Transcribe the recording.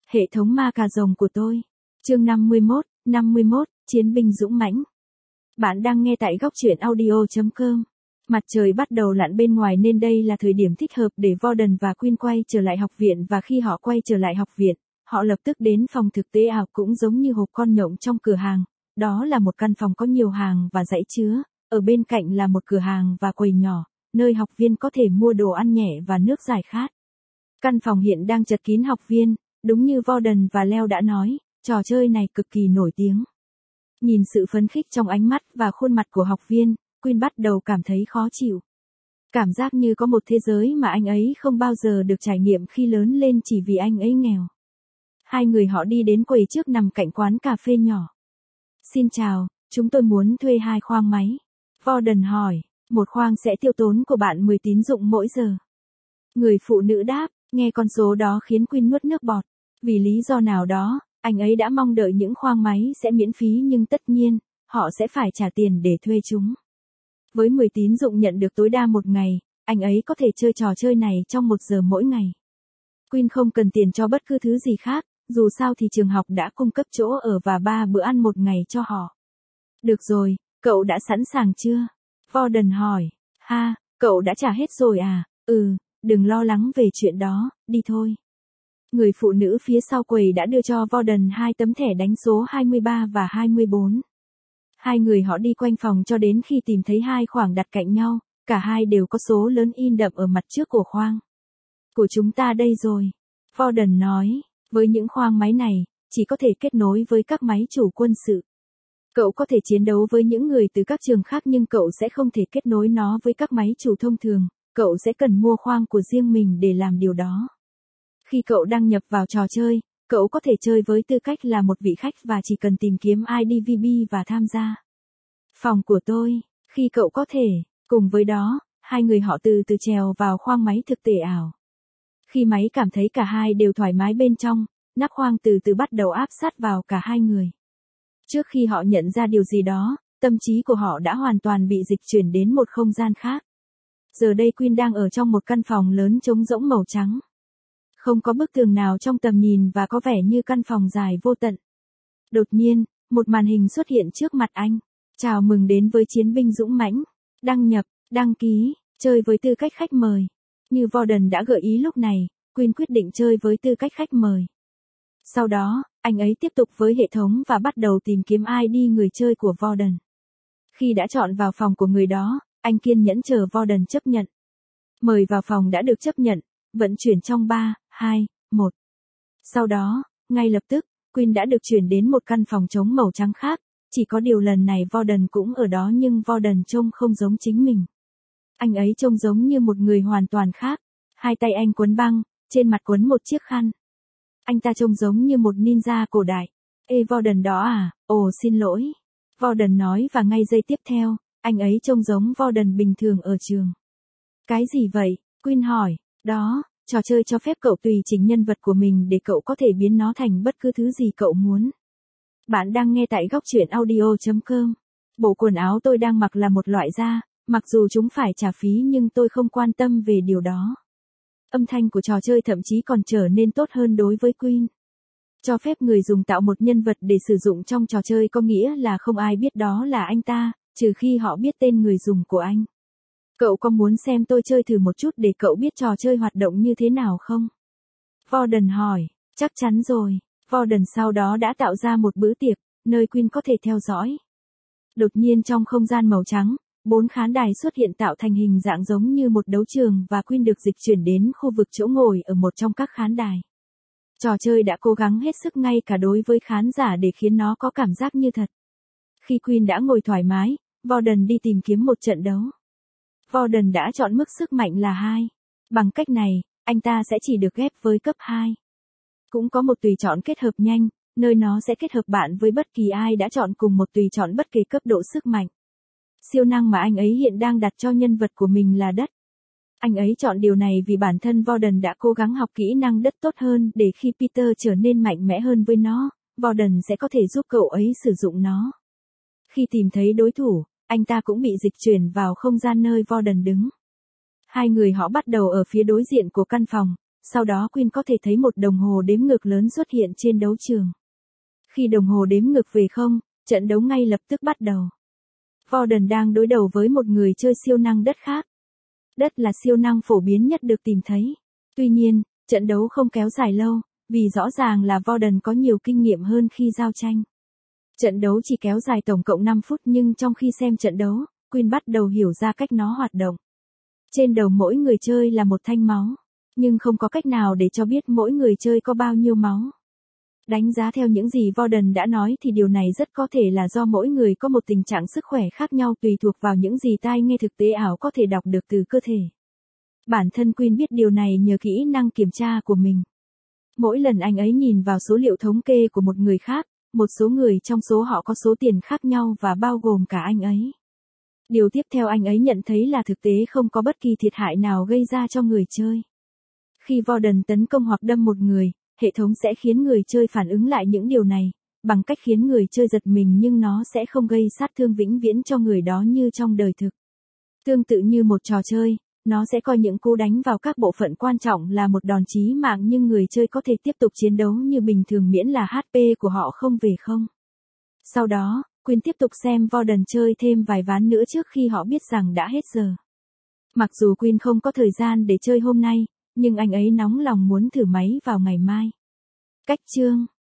Hệ thống ma cà rồng của tôi. Chương 51, Chiến binh dũng mãnh. Bạn đang nghe tại góc truyện audio.com. Mặt trời bắt đầu lặn bên ngoài nên đây là thời điểm thích hợp để Warden và Queen quay trở lại học viện, và khi họ quay trở lại học viện, họ lập tức đến phòng thực tế ảo cũng giống như hộp con nhộng trong cửa hàng. Đó là một căn phòng có nhiều hàng và dãy chứa, ở bên cạnh là một cửa hàng và quầy nhỏ, nơi học viên có thể mua đồ ăn nhẹ và nước giải khát. Căn phòng hiện đang chật kín học viên, đúng như Warden và Leo đã nói, trò chơi này cực kỳ nổi tiếng. Nhìn sự phấn khích trong ánh mắt và khuôn mặt của học viên, Queen bắt đầu cảm thấy khó chịu. Cảm giác như có một thế giới mà anh ấy không bao giờ được trải nghiệm khi lớn lên chỉ vì anh ấy nghèo. Hai người họ đi đến quầy trước nằm cạnh quán cà phê nhỏ. Xin chào, chúng tôi muốn thuê 2 khoang máy. Warden hỏi, một khoang sẽ tiêu tốn của bạn 10 tín dụng mỗi giờ. Người phụ nữ đáp, nghe con số đó khiến Queen nuốt nước bọt. Vì lý do nào đó, anh ấy đã mong đợi những khoang máy sẽ miễn phí, nhưng tất nhiên, họ sẽ phải trả tiền để thuê chúng. Với 10 tín dụng nhận được tối đa một ngày, anh ấy có thể chơi trò chơi này trong 1 giờ mỗi ngày. Queen không cần tiền cho bất cứ thứ gì khác, dù sao thì trường học đã cung cấp chỗ ở và 3 bữa ăn một ngày cho họ. Được rồi, cậu đã sẵn sàng chưa? Warden hỏi. Ha, cậu đã trả hết rồi à? Đừng lo lắng về chuyện đó, đi thôi. Người phụ nữ phía sau quầy đã đưa cho Warden 2 tấm thẻ đánh số 23 và 24. Hai người họ đi quanh phòng cho đến khi tìm thấy 2 khoang đặt cạnh nhau, cả hai đều có số lớn in đậm ở mặt trước của khoang. Của chúng ta đây rồi. Warden nói, với những khoang máy này, chỉ có thể kết nối với các máy chủ quân sự. Cậu có thể chiến đấu với những người từ các trường khác, nhưng cậu sẽ không thể kết nối nó với các máy chủ thông thường, cậu sẽ cần mua khoang của riêng mình để làm điều đó. Khi cậu đăng nhập vào trò chơi, cậu có thể chơi với tư cách là một vị khách và chỉ cần tìm kiếm IDVB và tham gia. Phòng của tôi, khi cậu có thể, cùng với đó, hai người họ từ từ trèo vào khoang máy thực tế ảo. Khi máy cảm thấy cả hai đều thoải mái bên trong, nắp khoang từ từ bắt đầu áp sát vào cả hai người. Trước khi họ nhận ra điều gì đó, tâm trí của họ đã hoàn toàn bị dịch chuyển đến một không gian khác. Giờ đây Queen đang ở trong một căn phòng lớn trống rỗng màu trắng. Không có bức tường nào trong tầm nhìn và có vẻ như căn phòng dài vô tận. Đột nhiên, một màn hình xuất hiện trước mặt anh. Chào mừng đến với Chiến binh dũng mãnh. Đăng nhập, đăng ký, chơi với tư cách khách mời. Như Warden đã gợi ý lúc này, Queen quyết định chơi với tư cách khách mời. Sau đó, anh ấy tiếp tục với hệ thống và bắt đầu tìm kiếm ID người chơi của Warden. Khi đã chọn vào phòng của người đó, anh kiên nhẫn chờ Warden chấp nhận. Mời vào phòng đã được chấp nhận, vận chuyển trong 3, 2, 1. Sau đó, ngay lập tức, Queen đã được chuyển đến một căn phòng trống màu trắng khác, chỉ có điều lần này Warden cũng ở đó, nhưng Warden trông không giống chính mình. Anh ấy trông giống như một người hoàn toàn khác. Hai tay anh quấn băng, trên mặt quấn một chiếc khăn. Anh ta trông giống như một ninja cổ đại. Ê, Warden đó à? Ồ, xin lỗi. Warden nói, và ngay giây tiếp theo, anh ấy trông giống Warden bình thường ở trường. Cái gì vậy? Queen hỏi. Đó, trò chơi cho phép cậu tùy chỉnh nhân vật của mình để cậu có thể biến nó thành bất cứ thứ gì cậu muốn. Bạn đang nghe tại góc truyện audio.com. Bộ quần áo tôi đang mặc là một loại da, mặc dù chúng phải trả phí nhưng tôi không quan tâm về điều đó. Âm thanh của trò chơi thậm chí còn trở nên tốt hơn đối với Queen. Cho phép người dùng tạo một nhân vật để sử dụng trong trò chơi có nghĩa là không ai biết đó là anh ta, trừ khi họ biết tên người dùng của anh. Cậu có muốn xem tôi chơi thử một chút để cậu biết trò chơi hoạt động như thế nào không? Warden hỏi. Chắc chắn rồi. Warden sau đó đã tạo ra một bữa tiệc, nơi Queen có thể theo dõi. Đột nhiên trong không gian màu trắng, 4 khán đài xuất hiện tạo thành hình dạng giống như một đấu trường, và Queen được dịch chuyển đến khu vực chỗ ngồi ở một trong các khán đài. Trò chơi đã cố gắng hết sức ngay cả đối với khán giả để khiến nó có cảm giác như thật. Khi Queen đã ngồi thoải mái, Warden đi tìm kiếm một trận đấu. Warden đã chọn mức sức mạnh là 2. Bằng cách này, anh ta sẽ chỉ được ghép với cấp 2. Cũng có một tùy chọn kết hợp nhanh, nơi nó sẽ kết hợp bạn với bất kỳ ai đã chọn cùng một tùy chọn bất kỳ cấp độ sức mạnh. Siêu năng mà anh ấy hiện đang đặt cho nhân vật của mình là đất. Anh ấy chọn điều này vì bản thân Warden đã cố gắng học kỹ năng đất tốt hơn để khi Peter trở nên mạnh mẽ hơn với nó, Warden sẽ có thể giúp cậu ấy sử dụng nó. Khi tìm thấy đối thủ, anh ta cũng bị dịch chuyển vào không gian nơi Warden đứng. Hai người họ bắt đầu ở phía đối diện của căn phòng, sau đó Quyên có thể thấy một đồng hồ đếm ngược lớn xuất hiện trên đấu trường. Khi đồng hồ đếm ngược về không, trận đấu ngay lập tức bắt đầu. Warden đang đối đầu với một người chơi siêu năng đất khác. Đất là siêu năng phổ biến nhất được tìm thấy. Tuy nhiên, trận đấu không kéo dài lâu, vì rõ ràng là Warden có nhiều kinh nghiệm hơn khi giao tranh. Trận đấu chỉ kéo dài tổng cộng 5 phút nhưng trong khi xem trận đấu, Quyên bắt đầu hiểu ra cách nó hoạt động. Trên đầu mỗi người chơi là một thanh máu, nhưng không có cách nào để cho biết mỗi người chơi có bao nhiêu máu. Đánh giá theo những gì Warden đã nói thì điều này rất có thể là do mỗi người có một tình trạng sức khỏe khác nhau tùy thuộc vào những gì tai nghe thực tế ảo có thể đọc được từ cơ thể. Bản thân Quyên biết điều này nhờ kỹ năng kiểm tra của mình. Mỗi lần anh ấy nhìn vào số liệu thống kê của một người khác, một số người trong số họ có số tiền khác nhau và bao gồm cả anh ấy. Điều tiếp theo anh ấy nhận thấy là thực tế không có bất kỳ thiệt hại nào gây ra cho người chơi. Khi Warden tấn công hoặc đâm một người, hệ thống sẽ khiến người chơi phản ứng lại những điều này, bằng cách khiến người chơi giật mình nhưng nó sẽ không gây sát thương vĩnh viễn cho người đó như trong đời thực. Tương tự như một trò chơi, nó sẽ coi những cú đánh vào các bộ phận quan trọng là một đòn chí mạng nhưng người chơi có thể tiếp tục chiến đấu như bình thường miễn là HP của họ không về không. Sau đó, Quyên tiếp tục xem Warden chơi thêm vài ván nữa trước khi họ biết rằng đã hết giờ. Mặc dù Quyên không có thời gian để chơi hôm nay, nhưng anh ấy nóng lòng muốn thử máy vào ngày mai. Cách chương